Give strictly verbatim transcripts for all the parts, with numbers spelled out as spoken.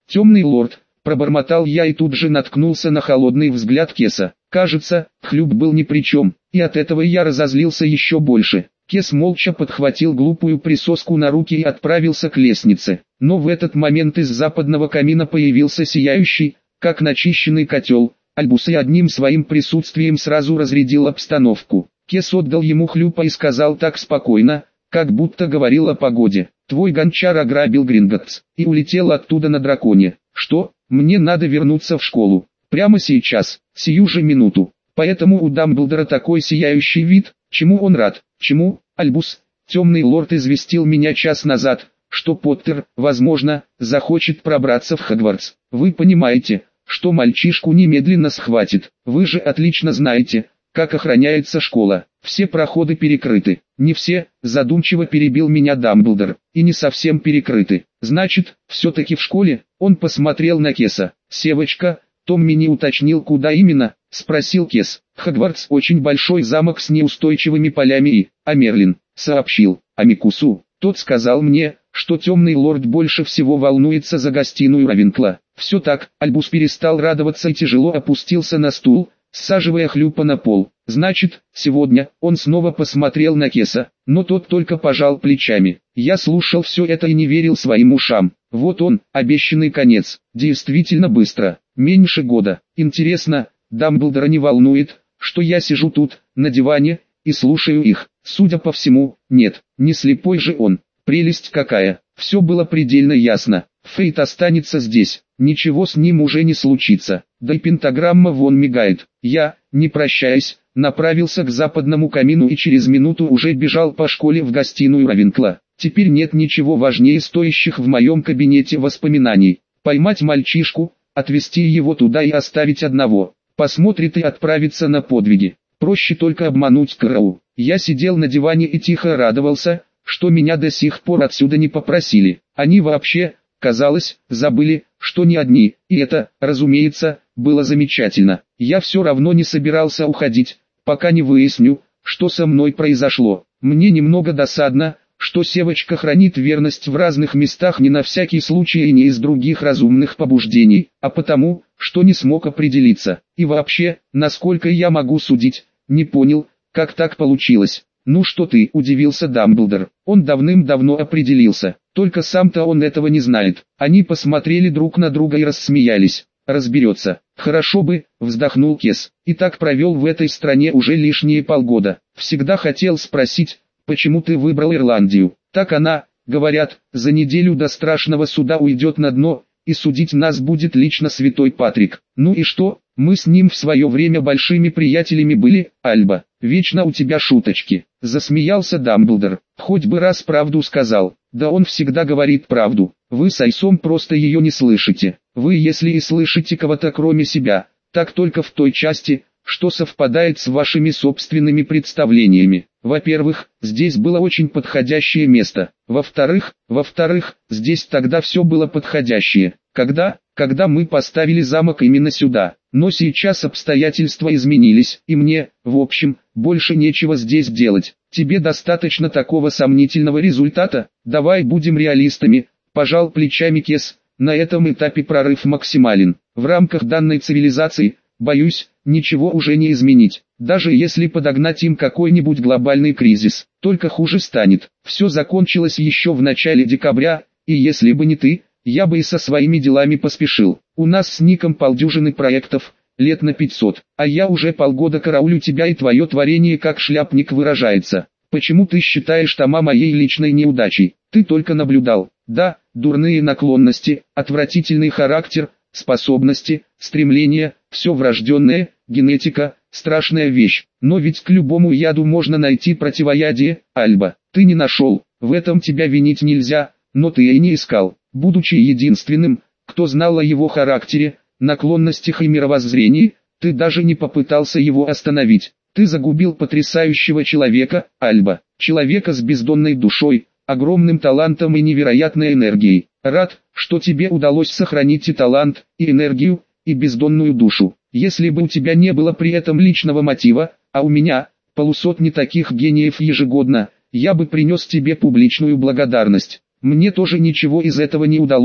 Темный лорд, пробормотал я и тут же наткнулся на холодный взгляд Кеса. Кажется, хлюп был ни при чем, и от этого я разозлился еще больше. Кес молча подхватил глупую присоску на руки и отправился к лестнице. Но в этот момент из западного камина появился сияющий, как начищенный котел, Альбус и одним своим присутствием сразу разрядил обстановку. Кес отдал ему хлюпа и сказал так спокойно, как будто говорил о погоде. «Твой гончар ограбил Гринготтс и улетел оттуда на драконе. Что? Мне надо вернуться в школу. Прямо сейчас, сию же минуту. Поэтому у Дамблдора такой сияющий вид. Чему он рад? Чему? Альбус, темный лорд известил меня час назад, что Поттер, возможно, захочет пробраться в Хогвартс. Вы понимаете, что мальчишку немедленно схватит. Вы же отлично знаете, как охраняется школа. Все проходы перекрыты». «Не все», задумчиво перебил меня Дамблдор, «и не совсем перекрыты. Значит, все-таки в школе?» Он посмотрел на Кеса. «Севочка, Томми не уточнил, куда именно?» — спросил Кес. «Хогвартс очень большой замок с неустойчивыми полями и...» А Мерлин сообщил Амикусу. Тот сказал мне, что темный лорд больше всего волнуется за гостиную Равенкла. Все так. Альбус перестал радоваться и тяжело опустился на стул, саживая хлюпа на пол. «Значит, сегодня...» Он снова посмотрел на Кеса, но тот только пожал плечами. Я слушал все это и не верил своим ушам. Вот он, обещанный конец. Действительно быстро. Меньше года. Интересно, Дамблдора не волнует, что я сижу тут, на диване, и слушаю их? Судя по всему, нет. Не слепой же он. Прелесть какая. Все было предельно ясно. Фейт останется здесь. Ничего с ним уже не случится. Да и пентаграмма вон мигает. Я, не прощаясь, направился к западному камину и через минуту уже бежал по школе в гостиную Равенкла. Теперь нет ничего важнее стоящих в моем кабинете воспоминаний. Поймать мальчишку, отвезти его туда и оставить одного. Посмотрит и отправится на подвиги. Проще только обмануть Кроу. Я сидел на диване и тихо радовался, что меня до сих пор отсюда не попросили. Они вообще, казалось, забыли, что не одни, и это, разумеется, было замечательно. Я все равно не собирался уходить, пока не выясню, что со мной произошло. Мне немного досадно, что Севочка хранит верность в разных местах не на всякий случай и не из других разумных побуждений, а потому, что не смог определиться. И вообще, насколько я могу судить, не понял, как так получилось. «Ну что ты?» – удивился Дамблдор. Он давным-давно определился, только сам-то он этого не знает. Они посмотрели друг на друга и рассмеялись. «Разберется. Хорошо бы», – вздохнул Кес. «И так провел в этой стране уже лишние полгода. Всегда хотел спросить, почему ты выбрал Ирландию? Так она, говорят, за неделю до страшного суда уйдет на дно, и судить нас будет лично святой Патрик. Ну и что? Мы с ним в свое время большими приятелями были, Альба. Вечно у тебя шуточки». Засмеялся Дамблдор. «Хоть бы раз правду сказал». «Да он всегда говорит правду. Вы с Айсом просто ее не слышите. Вы если и слышите кого-то кроме себя, так только в той части, что совпадает с вашими собственными представлениями. Во-первых, здесь было очень подходящее место. Во-вторых, во-вторых, здесь тогда все было подходящее. Когда, когда мы поставили замок именно сюда. Но сейчас обстоятельства изменились, и мне, в общем, больше нечего здесь делать. Тебе достаточно такого сомнительного результата? Давай будем реалистами», – пожал плечами Кес. «На этом этапе прорыв максимален. В рамках данной цивилизации, боюсь, ничего уже не изменить. Даже если подогнать им какой-нибудь глобальный кризис, только хуже станет. Все закончилось еще в начале декабря, и если бы не ты, я бы и со своими делами поспешил. У нас с Ником полдюжины проектов, лет на пятьсот, а я уже полгода караулю тебя и твое творение, как шляпник выражается. Почему ты считаешь Тома моей личной неудачей? Ты только наблюдал. Да, дурные наклонности, отвратительный характер, способности, стремления, все врожденное, генетика, страшная вещь. Но ведь к любому яду можно найти противоядие, Альба. Ты не нашел, в этом тебя винить нельзя, но ты и не искал. Будучи единственным, кто знал о его характере, наклонностях и мировоззрении, ты даже не попытался его остановить. Ты загубил потрясающего человека, Альба. Человека с бездонной душой, огромным талантом и невероятной энергией. Рад, что тебе удалось сохранить и талант, и энергию, и бездонную душу. Если бы у тебя не было при этом личного мотива, а у меня, полусотни таких гениев ежегодно, я бы принес тебе публичную благодарность. Мне тоже ничего из этого не удалось,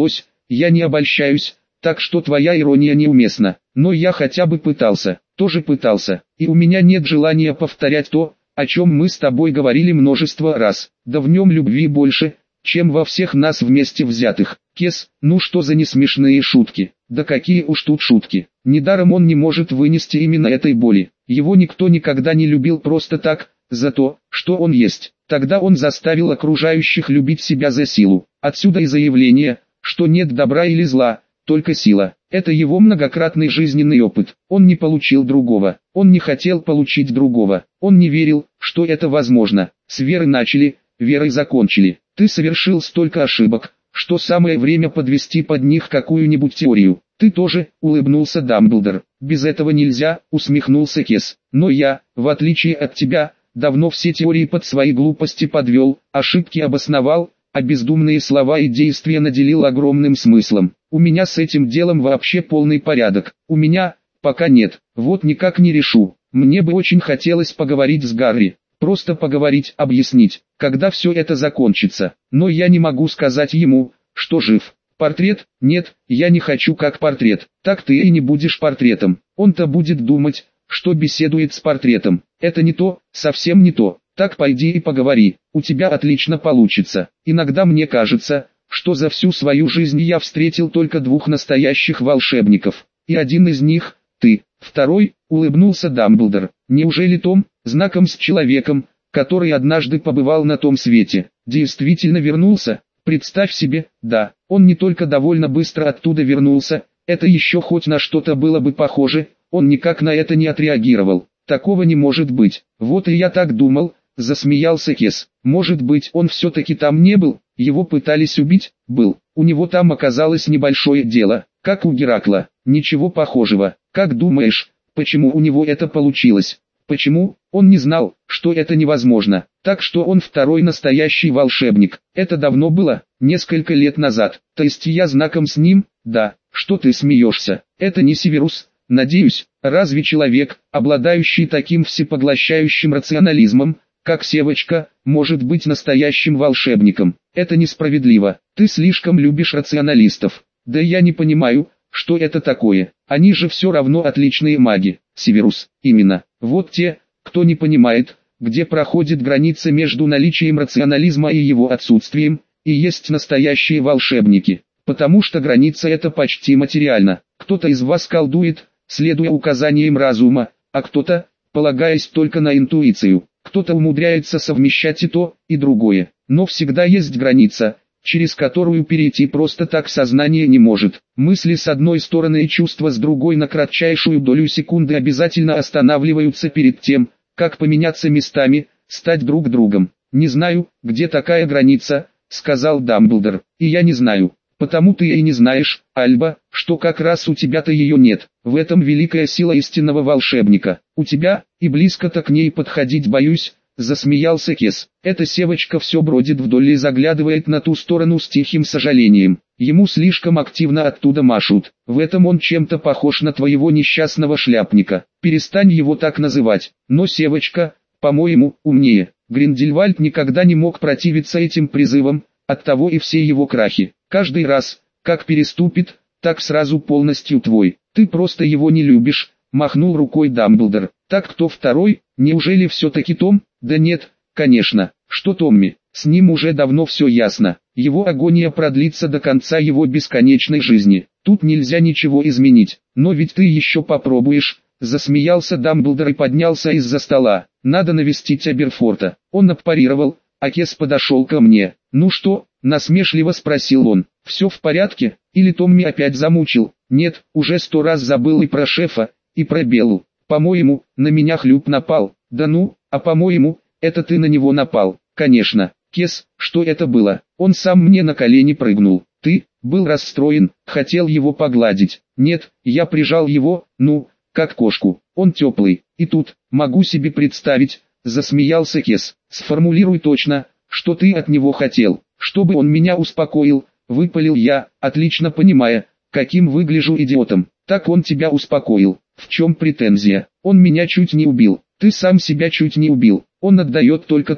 я не обольщаюсь, так что твоя ирония неуместна. Но я хотя бы пытался, тоже пытался, и у меня нет желания повторять то, о чем мы с тобой говорили множество раз. Да в нем любви больше, чем во всех нас вместе взятых. Кес, ну что за несмешные шутки? Да какие уж тут шутки. Недаром он не может вынести именно этой боли. Его никто никогда не любил просто так, за то, что он есть. Тогда он заставил окружающих любить себя за силу. Отсюда и заявление, что нет добра или зла, только сила. Это его многократный жизненный опыт. Он не получил другого. Он не хотел получить другого. Он не верил, что это возможно. С веры начали, верой закончили. Ты совершил столько ошибок, что самое время подвести под них какую-нибудь теорию. Ты тоже, улыбнулся Дамблдор. Без этого нельзя, усмехнулся Кес. Но я, в отличие от тебя, давно все теории под свои глупости подвел, ошибки обосновал, а бездумные слова и действия наделил огромным смыслом. У меня с этим делом вообще полный порядок. У меня, пока нет, вот никак не решу. Мне бы очень хотелось поговорить с Гарри. Просто поговорить, объяснить, когда все это закончится. Но я не могу сказать ему, что жив. Портрет? Нет, я не хочу как портрет. Так ты и не будешь портретом. Он-то будет думать, что беседует с портретом. Это не то, совсем не то. Так пойди и поговори, у тебя отлично получится. Иногда мне кажется, что за всю свою жизнь я встретил только двух настоящих волшебников. И один из них – ты. Второй, улыбнулся Дамблдор. Неужели Том, знаком с человеком, который однажды побывал на том свете, действительно вернулся? Представь себе, да, он не только довольно быстро оттуда вернулся, это еще хоть на что-то было бы похоже, он никак на это не отреагировал. Такого не может быть. Вот и я так думал, засмеялся Кес. Может быть, он все-таки там не был, его пытались убить? Был. У него там оказалось небольшое дело, как у Геракла. Ничего похожего. Как думаешь, почему у него это получилось? Почему? Он не знал, что это невозможно. Так что он второй настоящий волшебник. Это давно было, несколько лет назад. То есть я знаком с ним? Да. Что ты смеешься? Это не Северус. Надеюсь, разве человек, обладающий таким всепоглощающим рационализмом, как Севочка, может быть настоящим волшебником? Это несправедливо. Ты слишком любишь рационалистов. Да я не понимаю, что это такое. Они же все равно отличные маги. Северус, именно. Вот те, кто не понимает, где проходит граница между наличием рационализма и его отсутствием, и есть настоящие волшебники. Потому что граница эта почти материальна. Кто-то из вас колдует, следуя указаниям разума, а кто-то, полагаясь только на интуицию. Кто-то умудряется совмещать и то, и другое. Но всегда есть граница, через которую перейти просто так сознание не может. Мысли с одной стороны и чувства с другой на кратчайшую долю секунды обязательно останавливаются перед тем, как поменяться местами, стать друг другом. «Не знаю, где такая граница», — сказал Дамблдор, — «и я не знаю». Потому ты и не знаешь, Альба, что как раз у тебя-то ее нет. В этом великая сила истинного волшебника. У тебя, и близко-то к ней подходить боюсь, засмеялся Кес. Эта Севочка все бродит вдоль и заглядывает на ту сторону с тихим сожалением. Ему слишком активно оттуда машут. В этом он чем-то похож на твоего несчастного шляпника. Перестань его так называть. Но Севочка, по-моему, умнее. Гриндельвальд никогда не мог противиться этим призывам, оттого и все его крахи. Каждый раз, как переступит, так сразу полностью твой. Ты просто его не любишь, махнул рукой Дамблдор. Так кто второй? Неужели все-таки Том? Да нет, конечно. Что Томми? С ним уже давно все ясно. Его агония продлится до конца его бесконечной жизни. Тут нельзя ничего изменить. Но ведь ты еще попробуешь. Засмеялся Дамблдор и поднялся из-за стола. Надо навестить Аберфорта. Он отпарировал, а Кес подошел ко мне. Ну что? Насмешливо спросил он. Все в порядке? Или Томми опять замучил? Нет, уже сто раз забыл и про шефа, и про Беллу. По-моему, на меня Хлюп напал. Да ну, а по-моему, это ты на него напал. Конечно. Кес, что это было? Он сам мне на колени прыгнул. Ты, был расстроен, хотел его погладить. Нет, я прижал его, ну, как кошку. Он теплый. И тут, могу себе представить, засмеялся Кес. Сформулируй точно, что ты от него хотел. Чтобы он меня успокоил, выпалил я, отлично понимая, каким выгляжу идиотом. Так он тебя успокоил. В чем претензия? Он меня чуть не убил. Ты сам себя чуть не убил. Он отдает только то,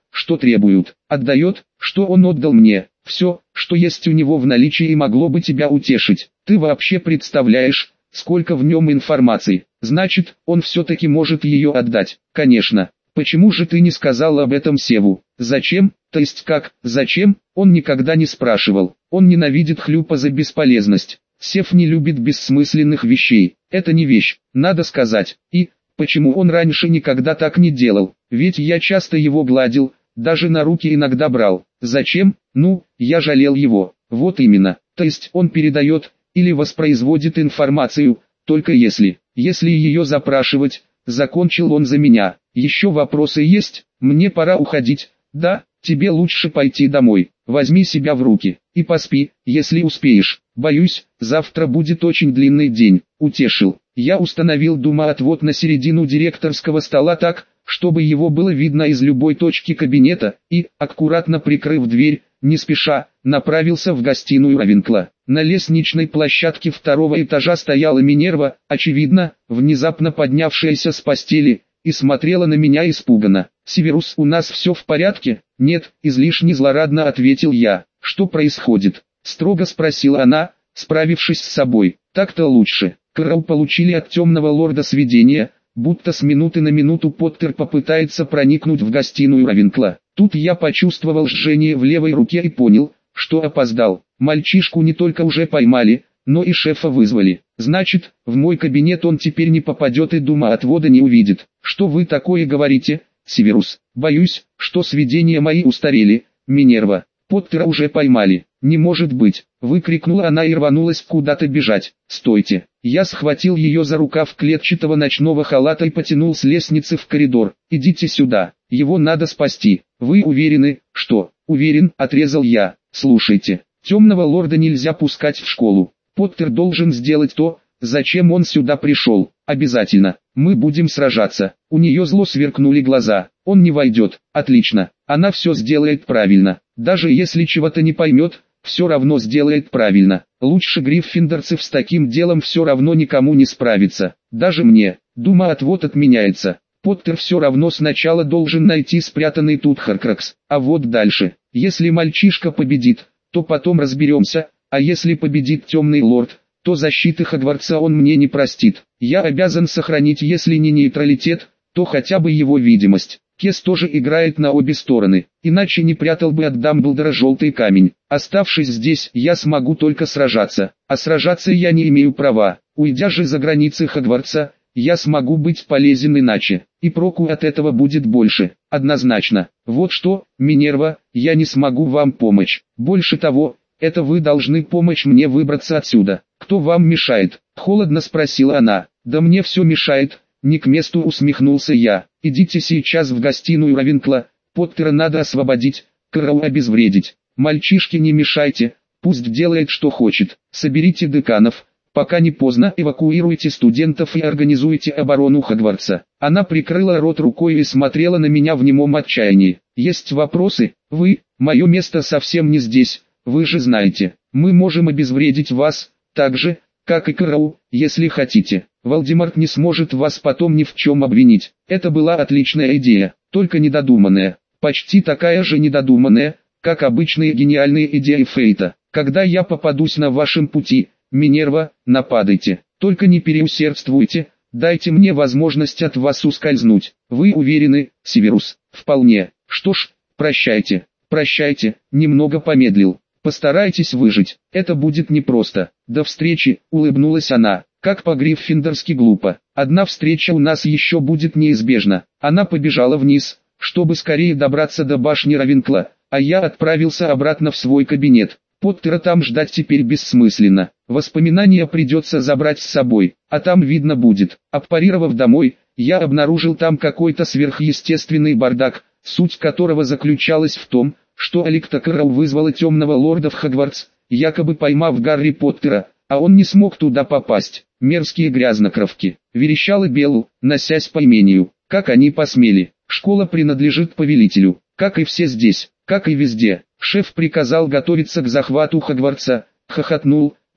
что требуют, отдает, что он отдал мне, все, что есть у него в наличии и могло бы тебя утешить. Ты вообще представляешь, сколько в нем информации? Значит, он все-таки может ее отдать. Конечно. Почему же ты не сказал об этом Севу? Зачем? То есть как, зачем? Он никогда не спрашивал. Он ненавидит Хлюпа за бесполезность. Сев не любит бессмысленных вещей. Это не вещь, надо сказать. И, почему он раньше никогда так не делал? Ведь я часто его гладил, даже на руки иногда брал. Зачем? Ну, я жалел его. Вот именно. То есть он передает, или воспроизводит информацию, только если, если ее запрашивать, закончил он за меня. Еще вопросы есть? Мне пора уходить. Да, тебе лучше пойти домой. Возьми себя в руки и поспи, если успеешь. Боюсь, завтра будет очень длинный день. Утешил. Я установил дымоотвод на середину директорского стола так, чтобы его было видно из любой точки кабинета, и, аккуратно прикрыв дверь, не спеша, направился в гостиную Равенкла. На лестничной площадке второго этажа стояла Минерва, очевидно, внезапно поднявшаяся с постели, и смотрела на меня испуганно. «Северус, у нас все в порядке?» «Нет», — излишне злорадно ответил я. «Что происходит?» — строго спросила она, справившись с собой. «Так-то лучше. Кэрол получили от темного лорда сведения, будто с минуты на минуту Поттер попытается проникнуть в гостиную Равенкла. Тут я почувствовал жжение в левой руке и понял, что опоздал. Мальчишку не только уже поймали, но и шефа вызвали. Значит, в мой кабинет он теперь не попадет и дымоотвода не увидит. Что вы такое говорите, Северус? Боюсь, что сведения мои устарели, Минерва. Поттера уже поймали. Не может быть, выкрикнула она и рванулась куда-то бежать. Стойте. Я схватил ее за рукав клетчатого ночного халата и потянул с лестницы в коридор. Идите сюда, его надо спасти. Вы уверены, что? Уверен, отрезал я. Слушайте, темного лорда нельзя пускать в школу. Поттер должен сделать то, зачем он сюда пришел. Обязательно. Мы будем сражаться. У нее зло сверкнули глаза. Он не войдет. Отлично. Она все сделает правильно. Даже если чего-то не поймет, все равно сделает правильно. Лучше гриффиндорцев с таким делом все равно никому не справиться. Даже мне. Дымоотвод отменяется. Поттер все равно сначала должен найти спрятанный тут Хоркрокс. А вот дальше. Если мальчишка победит, то потом разберемся. А если победит темный лорд, то защиты Хогвартса он мне не простит. Я обязан сохранить, если не нейтралитет, то хотя бы его видимость. Кес тоже играет на обе стороны, иначе не прятал бы от Дамблдора желтый камень. Оставшись здесь, я смогу только сражаться, а сражаться я не имею права. Уйдя же за границы Хогвартса, я смогу быть полезен иначе, и проку от этого будет больше, однозначно. Вот что, Минерва, я не смогу вам помочь. Больше того, это вы должны помочь мне выбраться отсюда. Кто вам мешает? Холодно спросила она. Да мне все мешает. Не к месту усмехнулся я. Идите сейчас в гостиную Равенкла, Поттера надо освободить, Кэрол обезвредить. Мальчишке не мешайте, пусть делает что хочет. Соберите деканов, пока не поздно, эвакуируйте студентов и организуйте оборону Хогвартса. Она прикрыла рот рукой и смотрела на меня в немом отчаянии. Есть вопросы? Вы, мое место совсем не здесь, вы же знаете. Мы можем обезвредить вас, так же, как и Кэрол, если хотите. Волдеморт не сможет вас потом ни в чем обвинить. Это была отличная идея, только недодуманная. Почти такая же недодуманная, как обычные гениальные идеи Фейта. Когда я попадусь на вашем пути, Минерва, нападайте. Только не переусердствуйте, дайте мне возможность от вас ускользнуть. Вы уверены, Северус? Вполне. Что ж, прощайте. Прощайте, немного помедлил. Постарайтесь выжить, это будет непросто. До встречи, улыбнулась она. Как по-гриффиндорски глупо. Одна встреча у нас еще будет неизбежна. Она побежала вниз, чтобы скорее добраться до башни Равенкла, а я отправился обратно в свой кабинет. Поттера там ждать теперь бессмысленно. Воспоминания придется забрать с собой, а там видно будет. Аппарировав домой, я обнаружил там какой-то сверхъестественный бардак, суть которого заключалась в том, что Аликта Кэрол вызвала темного лорда в Хогвартс, якобы поймав Гарри Поттера, а он не смог туда попасть. Мерзкие грязнокровки. Верещала Беллу, носясь по имению. Как они посмели? Школа принадлежит повелителю, как и все здесь, как и везде. Шеф приказал готовиться к захвату Хогвартса, хохотнул,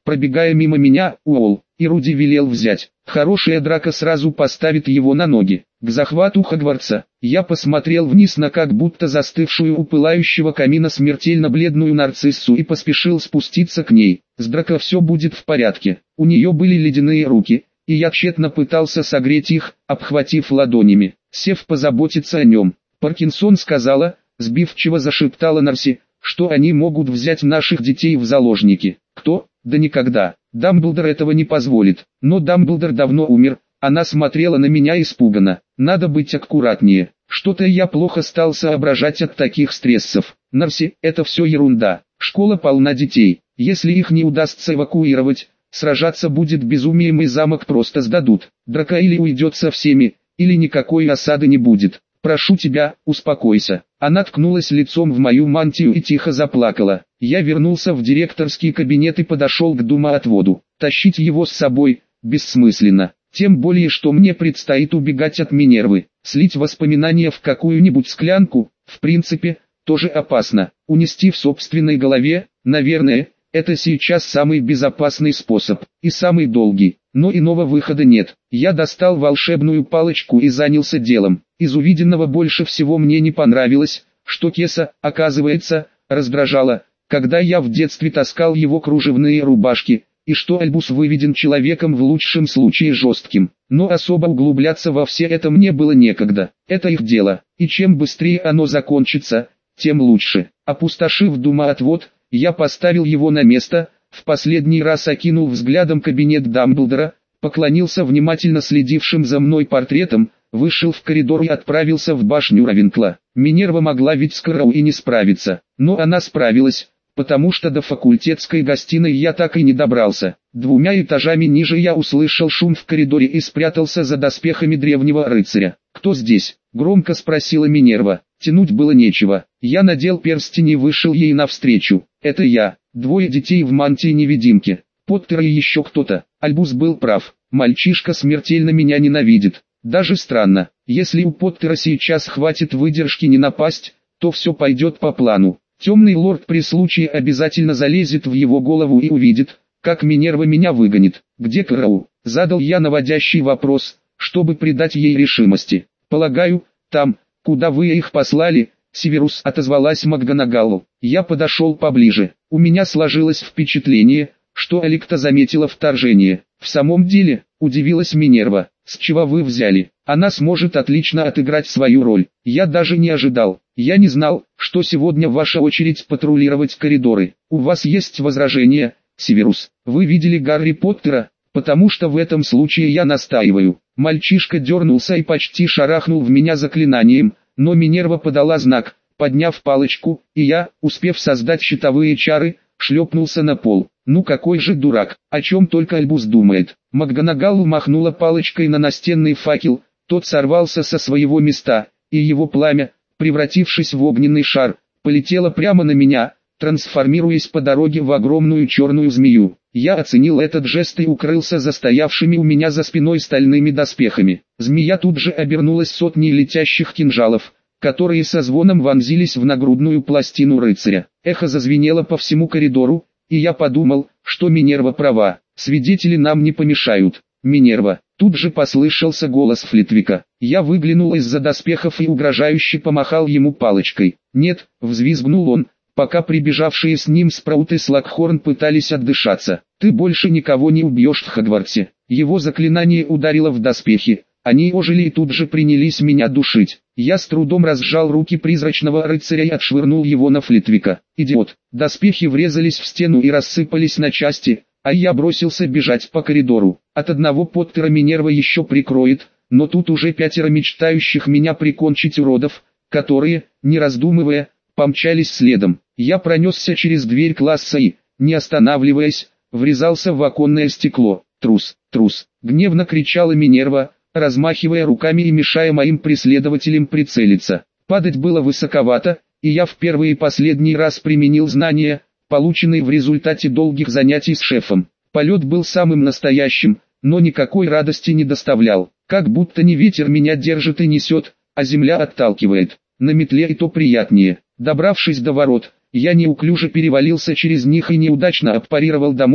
Пробегая мимо меня, Уолл и Руди велел взять. Хорошая драка сразу поставит его на ноги. К захвату Хогвартса я посмотрел вниз на как будто застывшую у пылающего камина смертельно бледную нарциссу и поспешил спуститься к ней. С Драко все будет в порядке. У нее были ледяные руки, и я тщетно пытался согреть их, обхватив ладонями. Сев позаботиться о нем. Паркинсон сказала, сбивчиво зашептала Нарси, что они могут взять наших детей в заложники. Кто? Да никогда. Дамблдор этого не позволит. Но Дамблдор давно умер. Она смотрела на меня испуганно. Надо быть аккуратнее. Что-то я плохо стал соображать от таких стрессов. Нарси, это все ерунда. Школа полна детей. Если их не удастся эвакуировать, сражаться будет безумием и замок просто сдадут. Драко или уйдет со всеми, или никакой осады не будет. Прошу тебя, успокойся. Она ткнулась лицом в мою мантию и тихо заплакала. Я вернулся в директорский кабинет и подошел к думоотводу. Тащить его с собой бессмысленно. Тем более, что мне предстоит убегать от Минервы. Слить воспоминания в какую-нибудь склянку, в принципе, тоже опасно. Унести в собственной голове, наверное, это сейчас самый безопасный способ, и самый долгий. Но иного выхода нет. Я достал волшебную палочку и занялся делом. Из увиденного больше всего мне не понравилось, что Кеса, оказывается, раздражала, когда я в детстве таскал его кружевные рубашки, и что Альбус выведен человеком в лучшем случае жестким. Но особо углубляться во все это мне было некогда. Это их дело, и чем быстрее оно закончится, тем лучше. Опустошив думоотвод, я поставил его на место, в последний раз окинул взглядом кабинет Дамблдора, поклонился внимательно следившим за мной портретам, вышел в коридор и отправился в башню Равенкла. Минерва могла ведь с Кэрроу и не справиться, но она справилась, потому что до факультетской гостиной я так и не добрался. Двумя этажами ниже я услышал шум в коридоре и спрятался за доспехами древнего рыцаря. «Кто здесь?» — громко спросила Минерва. Тянуть было нечего. Я надел перстень и вышел ей навстречу. «Это я». Двое детей в мантии-невидимке. Поттер и еще кто-то. Альбус был прав. Мальчишка смертельно меня ненавидит. Даже странно. Если у Поттера сейчас хватит выдержки не напасть, то все пойдет по плану. Темный лорд при случае обязательно залезет в его голову и увидит, как Минерва меня выгонит. «Где Кэрроу?» — задал я наводящий вопрос, чтобы придать ей решимости. «Полагаю, там, куда вы их послали», — Северус отозвалась МакГонагалл. Я подошел поближе. У меня сложилось впечатление, что Аликта заметила вторжение. «В самом деле», — удивилась Минерва, — «с чего вы взяли? Она сможет отлично отыграть свою роль. Я даже не ожидал. Я не знал, что сегодня ваша очередь патрулировать коридоры. У вас есть возражения, Северус? Вы видели Гарри Поттера? Потому что в этом случае я настаиваю». Мальчишка дернулся и почти шарахнул в меня заклинанием, но Минерва подала знак, подняв палочку, и я, успев создать щитовые чары, шлепнулся на пол. Ну какой же дурак, о чем только Альбус думает. МакГонагалл махнула палочкой на настенный факел, тот сорвался со своего места, и его пламя, превратившись в огненный шар, полетело прямо на меня, трансформируясь по дороге в огромную черную змею. Я оценил этот жест и укрылся за стоявшими у меня за спиной стальными доспехами. Змея тут же обернулась сотней летящих кинжалов, которые со звоном вонзились в нагрудную пластину рыцаря. Эхо зазвенело по всему коридору, и я подумал, что Минерва права, свидетели нам не помешают. «Минерва!» Тут же послышался голос Флитвика. Я выглянул из-за доспехов и угрожающе помахал ему палочкой. «Нет!» — взвизгнул он, пока прибежавшие с ним Спраут и Слакхорн пытались отдышаться. «Ты больше никого не убьешь в Хогвартсе». Его заклинание ударило в доспехи. Они ожили и тут же принялись меня душить. Я с трудом разжал руки призрачного рыцаря и отшвырнул его на Флитвика. «Идиот!» Доспехи врезались в стену и рассыпались на части, а я бросился бежать по коридору. От одного Поттера Минерва еще прикроет, но тут уже пятеро мечтающих меня прикончить уродов, которые, не раздумывая, помчались следом. Я пронесся через дверь класса и, не останавливаясь, врезался в оконное стекло. «Трус! Трус!» — гневно кричала Минерва, размахивая руками и мешая моим преследователям прицелиться. Падать было высоковато, и я в первый и последний раз применил знания, полученные в результате долгих занятий с шефом. Полет был самым настоящим, но никакой радости не доставлял. Как будто не ветер меня держит и несет, а земля отталкивает. На метле и то приятнее. Добравшись до ворот, я неуклюже перевалился через них и неудачно отпарировал домой,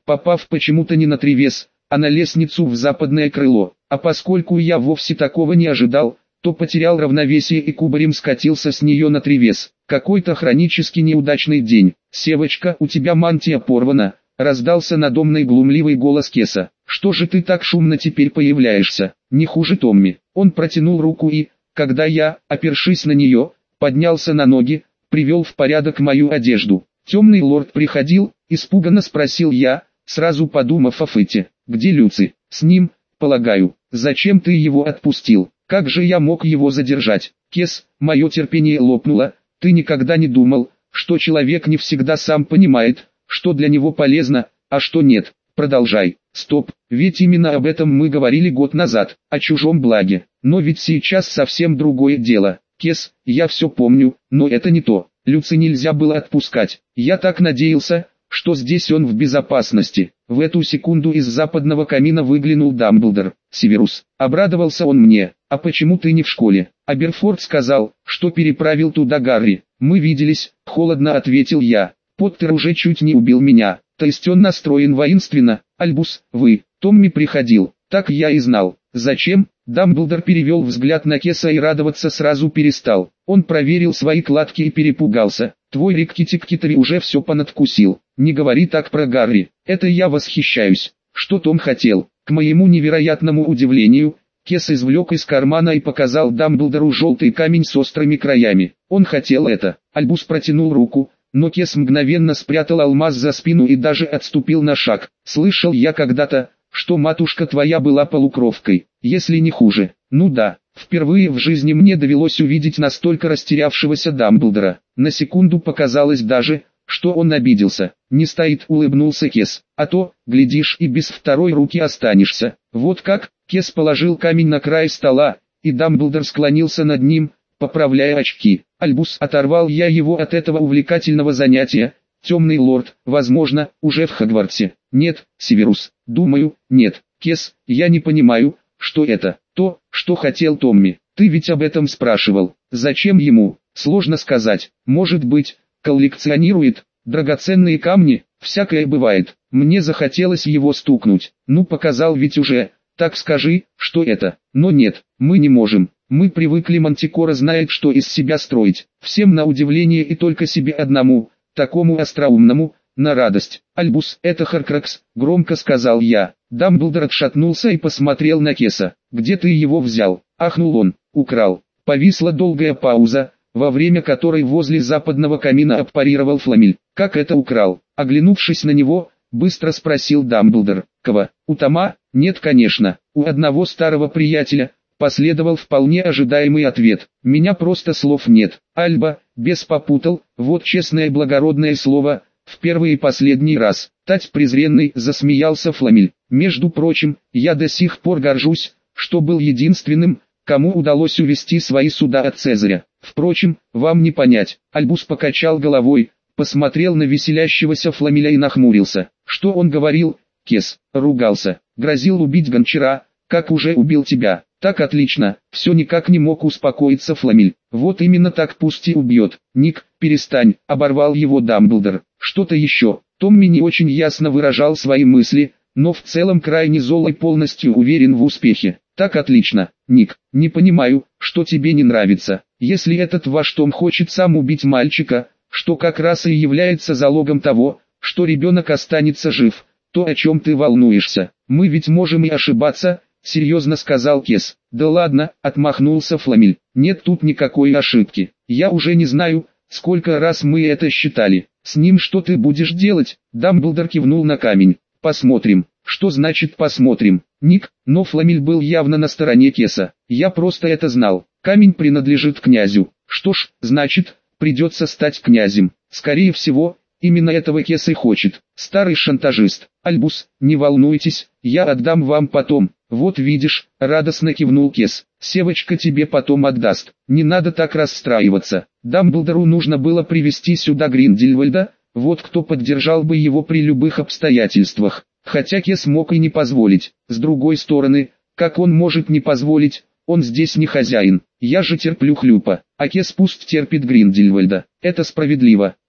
попав почему-то не на тревес, а на лестницу в западное крыло. А поскольку я вовсе такого не ожидал, то потерял равновесие и кубарем скатился с нее на тревес. Какой-то хронически неудачный день. «Севочка, у тебя мантия порвана», — раздался надомный глумливый голос Кеса. «Что же ты так шумно теперь появляешься? Не хуже Томми». Он протянул руку и, когда я, опершись на нее, поднялся на ноги, привел в порядок мою одежду. «Темный лорд приходил?» — испуганно спросил я, сразу подумав о Фете. «Где Люци?» «С ним, полагаю. Зачем ты его отпустил? Как же я мог его задержать?» «Кес, мое терпение лопнуло. Ты никогда не думал, что человек не всегда сам понимает, что для него полезно, а что нет?» «Продолжай». «Стоп, ведь именно об этом мы говорили год назад, о чужом благе. Но ведь сейчас совсем другое дело. Кес, я все помню, но это не то. Люци нельзя было отпускать. Я так надеялся, что здесь он в безопасности». В эту секунду из западного камина выглянул Дамблдор. «Северус», — обрадовался он мне, — «а почему ты не в школе?» «Аберфорд сказал, что переправил туда Гарри. Мы виделись», — холодно ответил я. «Поттер уже чуть не убил меня, то есть он настроен воинственно». «Альбус, вы, Томми приходил». «Так я и знал». «Зачем?» Дамблдор перевел взгляд на Кеса и радоваться сразу перестал. Он проверил свои кладки и перепугался. «Твой Рикки-Тикки-Тари уже все понадкусил. Не говори так про Гарри. Это я восхищаюсь. Что Том хотел?» К моему невероятному удивлению, Кес извлек из кармана и показал Дамблдору желтый камень с острыми краями. Он хотел это. Альбус протянул руку, но Кес мгновенно спрятал алмаз за спину и даже отступил на шаг. «Слышал я когда-то, что матушка твоя была полукровкой, если не хуже». «Ну да, впервые в жизни мне довелось увидеть настолько растерявшегося Дамблдора. На секунду показалось даже, что он обиделся». «Не стоит», — улыбнулся Кес, — «а то, глядишь, и без второй руки останешься». «Вот как?» — Кес положил камень на край стола, и Дамблдор склонился над ним, поправляя очки. «Альбус», — оторвал я его от этого увлекательного занятия, — «темный лорд, возможно, уже в Хогвартсе». «Нет, Северус, думаю, нет». «Кес, я не понимаю, что это?» «То, что хотел Томми. Ты ведь об этом спрашивал. Зачем ему?» «Сложно сказать. Может быть, коллекционирует драгоценные камни, всякое бывает. Мне захотелось его стукнуть. Ну, показал ведь уже. Так скажи, что это?» «Но нет, мы не можем. Мы привыкли, Мантикора знает, что из себя строить. Всем на удивление и только себе одному, такому остроумному, на радость». «Альбус, это Хоркрокс», — громко сказал я. Дамблдор отшатнулся и посмотрел на Кеса. «Где ты его взял?» — ахнул он. «Украл». Повисла долгая пауза, во время которой возле западного камина аппарировал Фламель. «Как это украл?» Оглянувшись на него, быстро спросил Дамблдор. «Кого? У Тома?» «Нет, конечно, у одного старого приятеля». Последовал вполне ожидаемый ответ. «Меня просто слов нет». «Альба, без попутал, вот честное благородное слово, в первый и последний раз». «Тать презренный», — засмеялся Фламель. «Между прочим, я до сих пор горжусь, что был единственным, кому удалось увести свои суда от Цезаря. Впрочем, вам не понять». Альбус покачал головой, посмотрел на веселящегося Фламеля и нахмурился. «Что он говорил?» «Кес ругался, грозил убить гончара, как уже убил тебя». «Так отлично», — все никак не мог успокоиться Фламель. «Вот именно так, пусть и убьет». «Ник, перестань», — оборвал его Дамблдор. «Что-то еще». Томми не очень ясно выражал свои мысли, но в целом крайне зол и полностью уверен в успехе. «Так отлично, Ник, не понимаю, что тебе не нравится. Если этот ваш Том хочет сам убить мальчика, что как раз и является залогом того, что ребенок останется жив, то о чем ты волнуешься? Мы ведь можем и ошибаться», — серьезно сказал Кес. «Да ладно», — отмахнулся Фламель. «Нет тут никакой ошибки. Я уже не знаю, сколько раз мы это считали. С ним что ты будешь делать?» Дамблдор кивнул на камень. «Посмотрим». «Что значит посмотрим?» «Ник», но Фламель был явно на стороне Кеса. «Я просто это знал. Камень принадлежит князю». «Что ж, значит, придется стать князем. Скорее всего, именно этого Кес и хочет. Старый шантажист. Альбус, не волнуйтесь, я отдам вам потом». «Вот видишь», — радостно кивнул Кес. «Севочка тебе потом отдаст. Не надо так расстраиваться». Дамблдору нужно было привести сюда Гриндельвальда, вот кто поддержал бы его при любых обстоятельствах. Хотя Кес мог и не позволить. С другой стороны, как он может не позволить? Он здесь не хозяин. Я же терплю Хлюпа, а Кес пусть терпит Гриндельвальда. Это справедливо.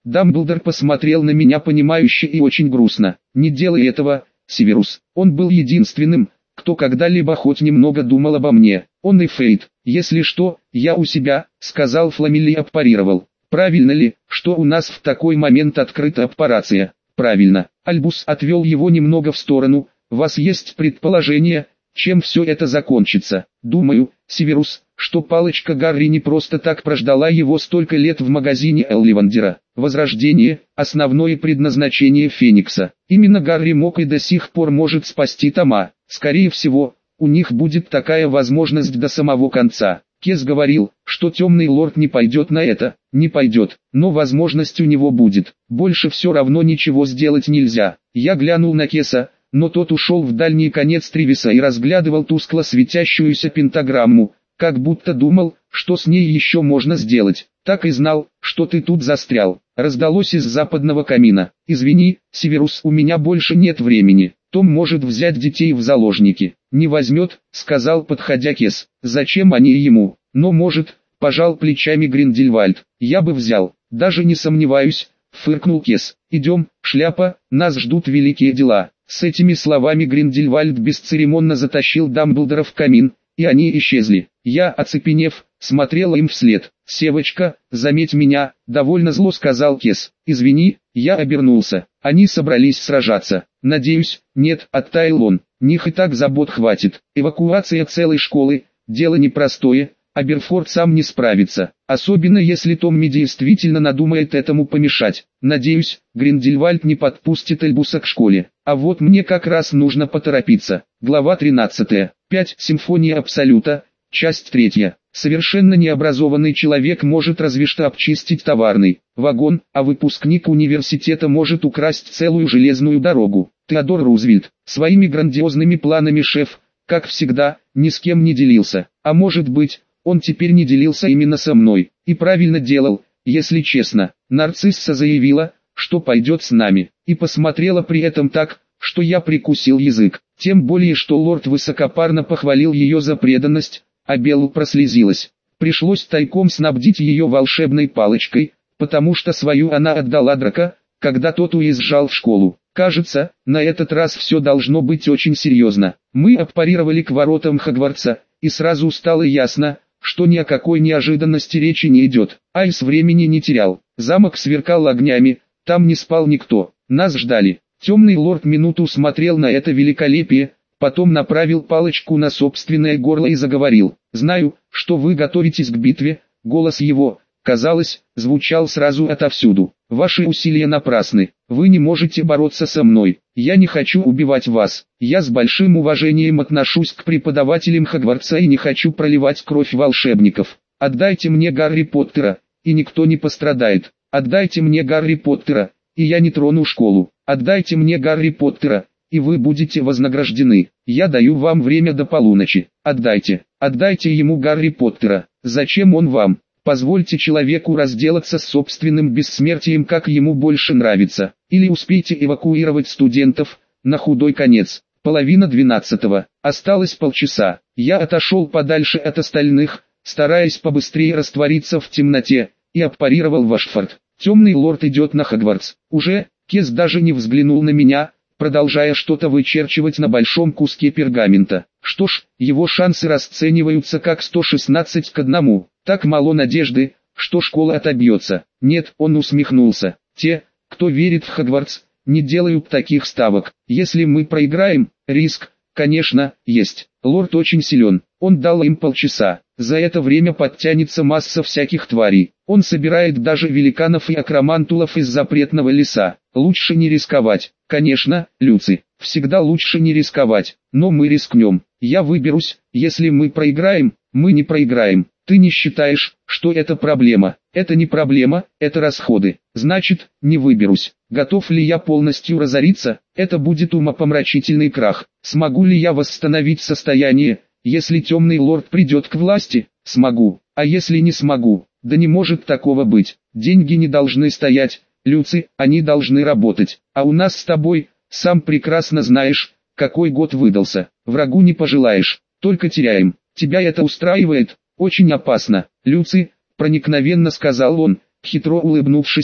Дамблдор посмотрел на меня понимающе и очень грустно. «Не делай этого, Северус». Он был единственным, кто когда-либо хоть немного думал обо мне. Он и Фейт. «Если что, я у себя», — сказал Фламель и аппарировал. «Правильно ли, что у нас в такой момент открыта аппарация?» «Правильно». Альбус отвел его немного в сторону. «У вас есть предположение, чем все это закончится?» «Думаю, Северус, что палочка Гарри не просто так прождала его столько лет в магазине Элливандера. Возрождение – основное предназначение Феникса. Именно Гарри мог и до сих пор может спасти Тома. Скорее всего, у них будет такая возможность до самого конца». Кес говорил, что темный лорд не пойдет на это, не пойдет, но возможность у него будет. Больше все равно ничего сделать нельзя. Я глянул на Кеса, но тот ушел в дальний конец Тривиса и разглядывал тускло светящуюся пентаграмму, как будто думал, что с ней еще можно сделать. «Так и знал, что ты тут застрял», — раздалось из западного камина. «Извини, Северус, у меня больше нет времени. Том может взять детей в заложники». «Не возьмет», — сказал подходя Кес. «Зачем они ему?» «Но может», — пожал плечами Гриндельвальд. «Я бы взял, даже не сомневаюсь», — фыркнул Кес. «Идем, шляпа, нас ждут великие дела». С этими словами Гриндельвальд бесцеремонно затащил Дамблдора в камин, и они исчезли. Я, оцепенев, смотрела им вслед. «Севочка, заметь меня», — довольно зло сказал Кес. «Извини», — я обернулся. Они собрались сражаться. «Надеюсь, нет», — оттаял он. «Них и так забот хватит. Эвакуация целой школы — дело непростое, а Берфорд сам не справится. Особенно если Томми действительно надумает этому помешать. Надеюсь, Гриндельвальд не подпустит Альбуса к школе. А вот мне как раз нужно поторопиться». Глава тринадцатая. пять. Симфония Абсолюта. Часть третья. Совершенно необразованный человек может разве что обчистить товарный вагон, а выпускник университета может украсть целую железную дорогу. Теодор Рузвельт. Своими грандиозными планами шеф, как всегда, ни с кем не делился. А может быть, он теперь не делился именно со мной. И правильно делал, если честно. Нарцисса заявила, что пойдет с нами, и посмотрела при этом так, что я прикусил язык. Тем более, что лорд высокопарно похвалил ее за преданность, а Беллу прослезилась. Пришлось тайком снабдить ее волшебной палочкой, потому что свою она отдала Драко, когда тот уезжал в школу. Кажется, на этот раз все должно быть очень серьезно. Мы аппарировали к воротам Хогвартса, и сразу стало ясно, что ни о какой неожиданности речи не идет. Айс времени не терял. Замок сверкал огнями, там не спал никто. Нас ждали. Темный лорд минуту смотрел на это великолепие, потом направил палочку на собственное горло и заговорил. «Знаю, что вы готовитесь к битве», голос его, казалось, звучал сразу отовсюду. «Ваши усилия напрасны, вы не можете бороться со мной, я не хочу убивать вас, я с большим уважением отношусь к преподавателям Хогвартса и не хочу проливать кровь волшебников. Отдайте мне Гарри Поттера, и никто не пострадает. Отдайте мне Гарри Поттера, и я не трону школу. Отдайте мне Гарри Поттера, и вы будете вознаграждены. Я даю вам время до полуночи. Отдайте, отдайте ему Гарри Поттера. Зачем он вам? Позвольте человеку разделаться с собственным бессмертием, как ему больше нравится. Или успейте эвакуировать студентов, на худой конец». Половина двенадцатого. Осталось полчаса. Я отошел подальше от остальных, стараясь побыстрее раствориться в темноте, и аппарировал в Ашфорд. Темный лорд идет на Хогвартс. Уже, Кес даже не взглянул на меня, продолжая что-то вычерчивать на большом куске пергамента. Что ж, его шансы расцениваются как сто шестнадцать к одному. Так мало надежды, что школа отобьется. Нет, он усмехнулся. Те, кто верит в Хогвартс, не делают таких ставок. Если мы проиграем, риск, конечно, есть. Лорд очень силен. Он дал им полчаса. За это время подтянется масса всяких тварей. Он собирает даже великанов и акромантулов из запретного леса. Лучше не рисковать. Конечно, Люци, всегда лучше не рисковать. Но мы рискнем. Я выберусь. Если мы проиграем, мы не проиграем. Ты не считаешь, что это проблема? Это не проблема, это расходы. Значит, не выберусь. Готов ли я полностью разориться? Это будет умопомрачительный крах. Смогу ли я восстановить состояние, если темный лорд придет к власти? Смогу. А если не смогу? Да не может такого быть. Деньги не должны стоять, Люци, они должны работать. А у нас с тобой, сам прекрасно знаешь, какой год выдался. Врагу не пожелаешь, только теряем. Тебя это устраивает? Очень опасно, Люци, проникновенно сказал он, хитро улыбнувшись,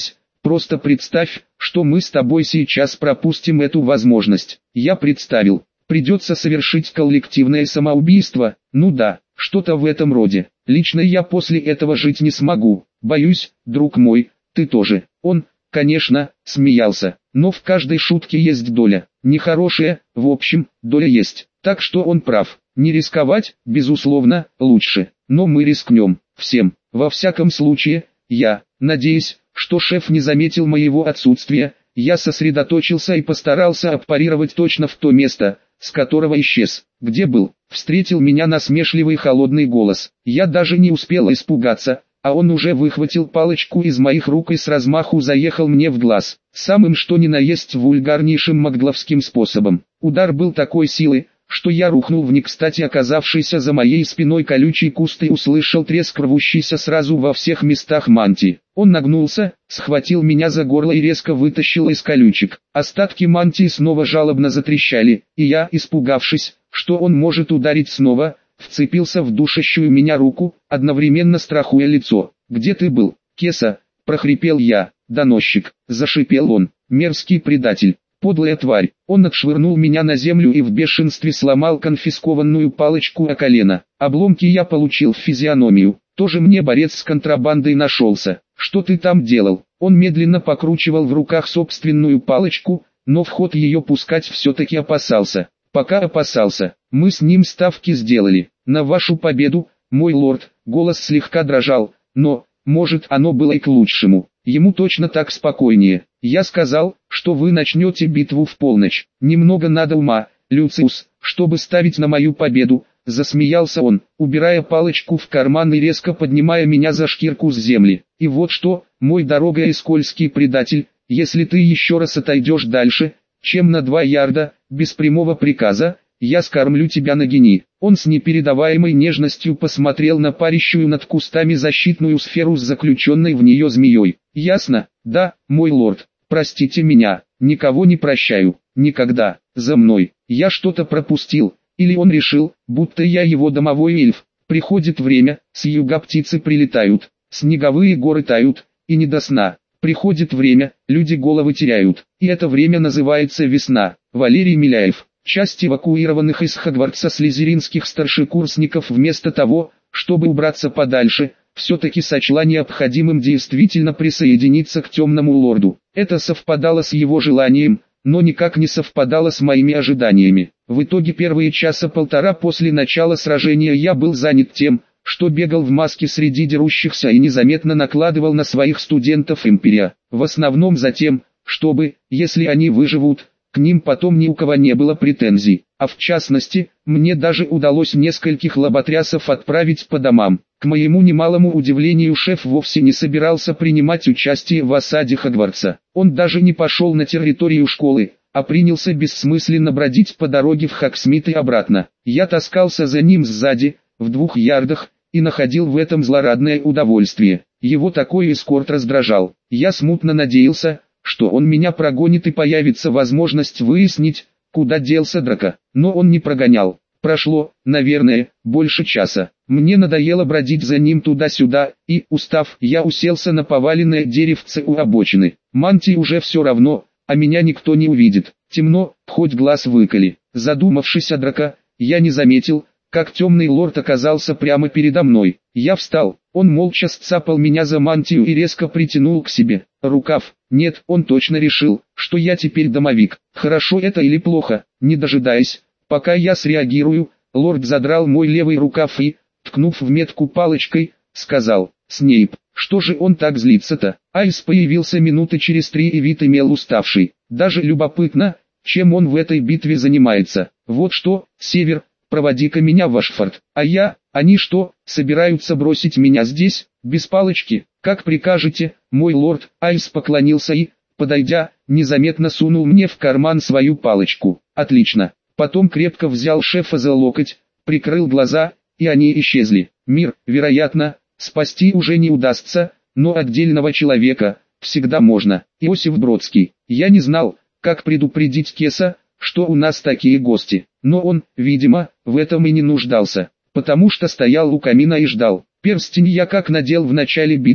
Просто представь, что мы с тобой сейчас пропустим эту возможность. Я представил. Придется совершить коллективное самоубийство, ну да, что-то в этом роде. Лично я после этого жить не смогу. Боюсь, друг мой, ты тоже. Он, конечно, смеялся, но в каждой шутке есть доля. Нехорошая, в общем, доля есть. Так что он прав. Не рисковать, безусловно, лучше. Но мы рискнем, всем. Во всяком случае, я, надеюсь, что шеф не заметил моего отсутствия. Я сосредоточился и постарался аппарировать точно в то место, с которого исчез. Где был? Встретил меня насмешливый холодный голос. Я даже не успел испугаться, а он уже выхватил палочку из моих рук и с размаху заехал мне в глаз. Самым что ни на есть вульгарнейшим магдловским способом. Удар был такой силы, что я рухнул в некстати оказавшийся за моей спиной колючий куст и услышал треск рвущийся сразу во всех местах мантии. Он нагнулся, схватил меня за горло и резко вытащил из колючек. Остатки мантии снова жалобно затрещали, и я, испугавшись, что он может ударить снова, вцепился в душащую меня руку, одновременно страхуя лицо. «Где ты был, Кеса?» – прохрипел я. «Доносчик», – зашипел он, – «мерзкий предатель». Подлая тварь. Он отшвырнул меня на землю и в бешенстве сломал конфискованную палочку о колено. Обломки я получил в физиономию. Тоже мне борец с контрабандой нашелся. Что ты там делал? Он медленно покручивал в руках собственную палочку, но в ход ее пускать все-таки опасался. Пока опасался, мы с ним ставки сделали. На вашу победу, мой лорд. Голос слегка дрожал, но, может, оно было и к лучшему. Ему точно так спокойнее. Я сказал, что вы начнете битву в полночь. Немного надо ума, Люциус, чтобы ставить на мою победу. Засмеялся он, убирая палочку в карман и резко поднимая меня за шкирку с земли. И вот что, мой дорогой и скользкий предатель, если ты еще раз отойдешь дальше, чем на два ярда, без прямого приказа, я скормлю тебя на гени. Он с непередаваемой нежностью посмотрел на парящую над кустами защитную сферу с заключенной в нее змеей. Ясно? Да, мой лорд. Простите меня, никого не прощаю, никогда. За мной. Я что-то пропустил, или он решил, будто я его домовой эльф. Приходит время, с юга птицы прилетают, снеговые горы тают, и не до сна. Приходит время, люди головы теряют, и это время называется весна. Валерий Миляев. Часть эвакуированных из Хогвартса слизеринских старшекурсников вместо того, чтобы убраться подальше, все-таки сочла необходимым действительно присоединиться к темному лорду. Это совпадало с его желанием, но никак не совпадало с моими ожиданиями. В итоге первые часа полтора после начала сражения я был занят тем, что бегал в маске среди дерущихся и незаметно накладывал на своих студентов империя. В основном за тем, чтобы, если они выживут, к ним потом ни у кого не было претензий, а в частности, мне даже удалось нескольких лоботрясов отправить по домам. К моему немалому удивлению, шеф вовсе не собирался принимать участие в осаде Хогвартса. Он даже не пошел на территорию школы, а принялся бессмысленно бродить по дороге в Хогсмит и обратно. Я таскался за ним сзади, в двух ярдах, и находил в этом злорадное удовольствие. Его такой эскорт раздражал. Я смутно надеялся, что он меня прогонит и появится возможность выяснить, куда делся Драко. Но он не прогонял. Прошло, наверное, больше часа. Мне надоело бродить за ним туда-сюда, и, устав, я уселся на поваленное деревце у обочины. Мантии уже все равно, а меня никто не увидит. Темно, хоть глаз выколи. Задумавшись о Драко, я не заметил, как темный лорд оказался прямо передо мной. Я встал, он молча сцапал меня за мантию и резко притянул к себе. Рукав. Нет, он точно решил, что я теперь домовик. Хорошо это или плохо, не дожидаясь, пока я среагирую, лорд задрал мой левый рукав и, ткнув в метку палочкой, сказал: «Снейп, что же он так злится-то?» Айс появился минуты через три и вид имел уставший. Даже любопытно, чем он в этой битве занимается. Вот что, Север, проводи-ка меня в Ашфорд. А я, они что, собираются бросить меня здесь, без палочки? Как прикажете, мой лорд. Айс поклонился и, подойдя, незаметно сунул мне в карман свою палочку. Отлично. Потом крепко взял шефа за локоть, прикрыл глаза, и они исчезли. Мир, вероятно, спасти уже не удастся, но отдельного человека всегда можно. Иосиф Бродский. Я не знал, как предупредить Кеса, что у нас такие гости, но он, видимо, в этом и не нуждался, потому что стоял у камина и ждал. Перстень я как надел в начале битвы,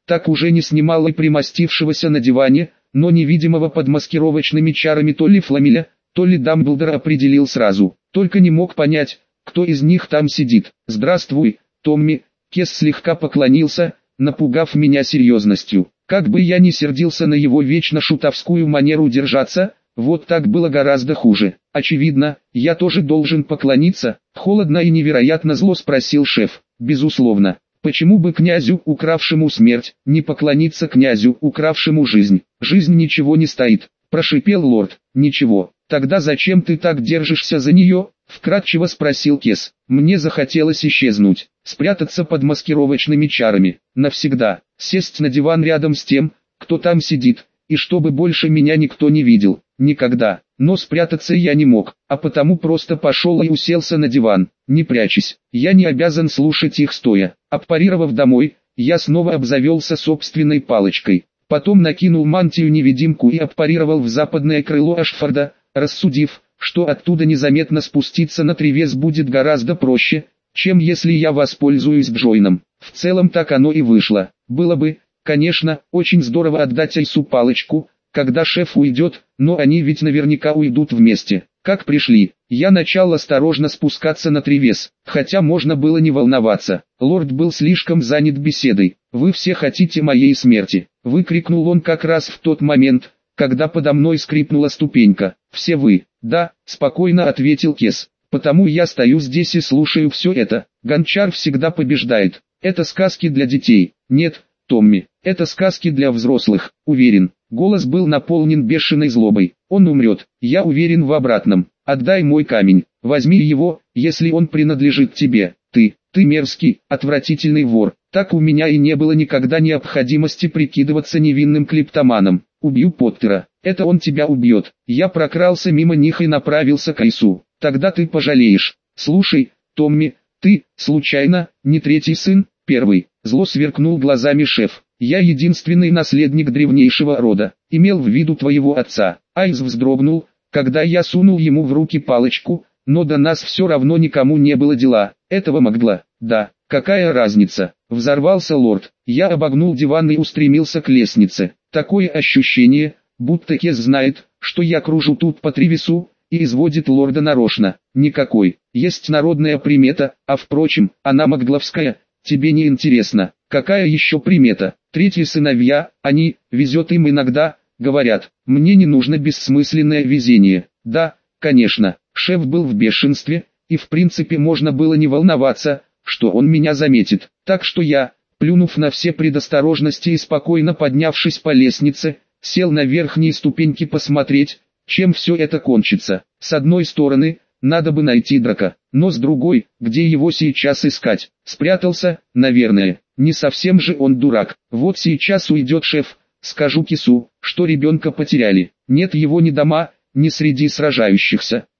так уже не снимал и примостившегося на диване, но невидимого под маскировочными чарами то ли Фламеля, то ли Дамблдор определил сразу, только не мог понять, кто из них там сидит. «Здравствуй, Томми», Кес слегка поклонился, напугав меня серьезностью. Как бы я ни сердился на его вечно шутовскую манеру держаться, вот так было гораздо хуже. «Очевидно, я тоже должен поклониться?» — холодно и невероятно зло спросил шеф. «Безусловно. Почему бы князю, укравшему смерть, не поклониться князю, укравшему жизнь? Жизнь ничего не стоит», — прошипел лорд. «Ничего. Тогда зачем ты так держишься за нее?» — вкратчиво спросил Кес. «Мне захотелось исчезнуть, спрятаться под маскировочными чарами, навсегда, сесть на диван рядом с тем, кто там сидит, и чтобы больше меня никто не видел, никогда. Но спрятаться я не мог, а потому просто пошел и уселся на диван, не прячась. Я не обязан слушать их стоя». Аппарировав домой, я снова обзавелся собственной палочкой. Потом накинул мантию-невидимку и аппарировал в западное крыло Ашфорда, рассудив, что оттуда незаметно спуститься на Тревес будет гораздо проще, чем если я воспользуюсь Джойном. В целом так оно и вышло. Было бы, конечно, очень здорово отдать Айсу палочку, когда шеф уйдет, но они ведь наверняка уйдут вместе. Как пришли, я начал осторожно спускаться на Тревес, хотя можно было не волноваться. Лорд был слишком занят беседой. «Вы все хотите моей смерти», — выкрикнул он как раз в тот момент, когда подо мной скрипнула ступенька. «Все вы?» «Да», — спокойно ответил Кес. «Потому я стою здесь и слушаю все это. Гончар всегда побеждает. Это сказки для детей». «Нет, Томми, это сказки для взрослых, уверен». Голос был наполнен бешеной злобой. «Он умрет, я уверен в обратном. Отдай мой камень, возьми его, если он принадлежит тебе. Ты, ты мерзкий, отвратительный вор. Так у меня и не было никогда необходимости прикидываться невинным клептоманом. Убью Поттера, это он тебя убьет». Я прокрался мимо них и направился к Айсу. «Тогда ты пожалеешь. Слушай, Томми, ты, случайно, не третий сын?» «Первый», — зло сверкнул глазами шеф. «Я единственный наследник древнейшего рода, имел в виду твоего отца». Айс вздрогнул, когда я сунул ему в руки палочку, но до нас все равно никому не было дела. «Этого Магла?» «Да, какая разница?» — взорвался лорд. Я обогнул диван и устремился к лестнице. Такое ощущение, будто Кес знает, что я кружу тут по Тревесу, и изводит лорда нарочно. Никакой. Есть народная примета, а впрочем, она магловская, тебе не интересно. Какая еще примета? Третьи сыновья, они, везет им иногда, говорят. Мне не нужно бессмысленное везение. Да, конечно, шеф был в бешенстве, и в принципе можно было не волноваться, что он меня заметит. Так что я, плюнув на все предосторожности и спокойно поднявшись по лестнице, сел на верхние ступеньки посмотреть, чем все это кончится. С одной стороны, надо бы найти Драка, но с другой, где его сейчас искать? Спрятался, наверное. Не совсем же он дурак. Вот сейчас уйдет шеф, скажу Кесу, что ребенка потеряли. Нет его ни дома, ни среди сражающихся.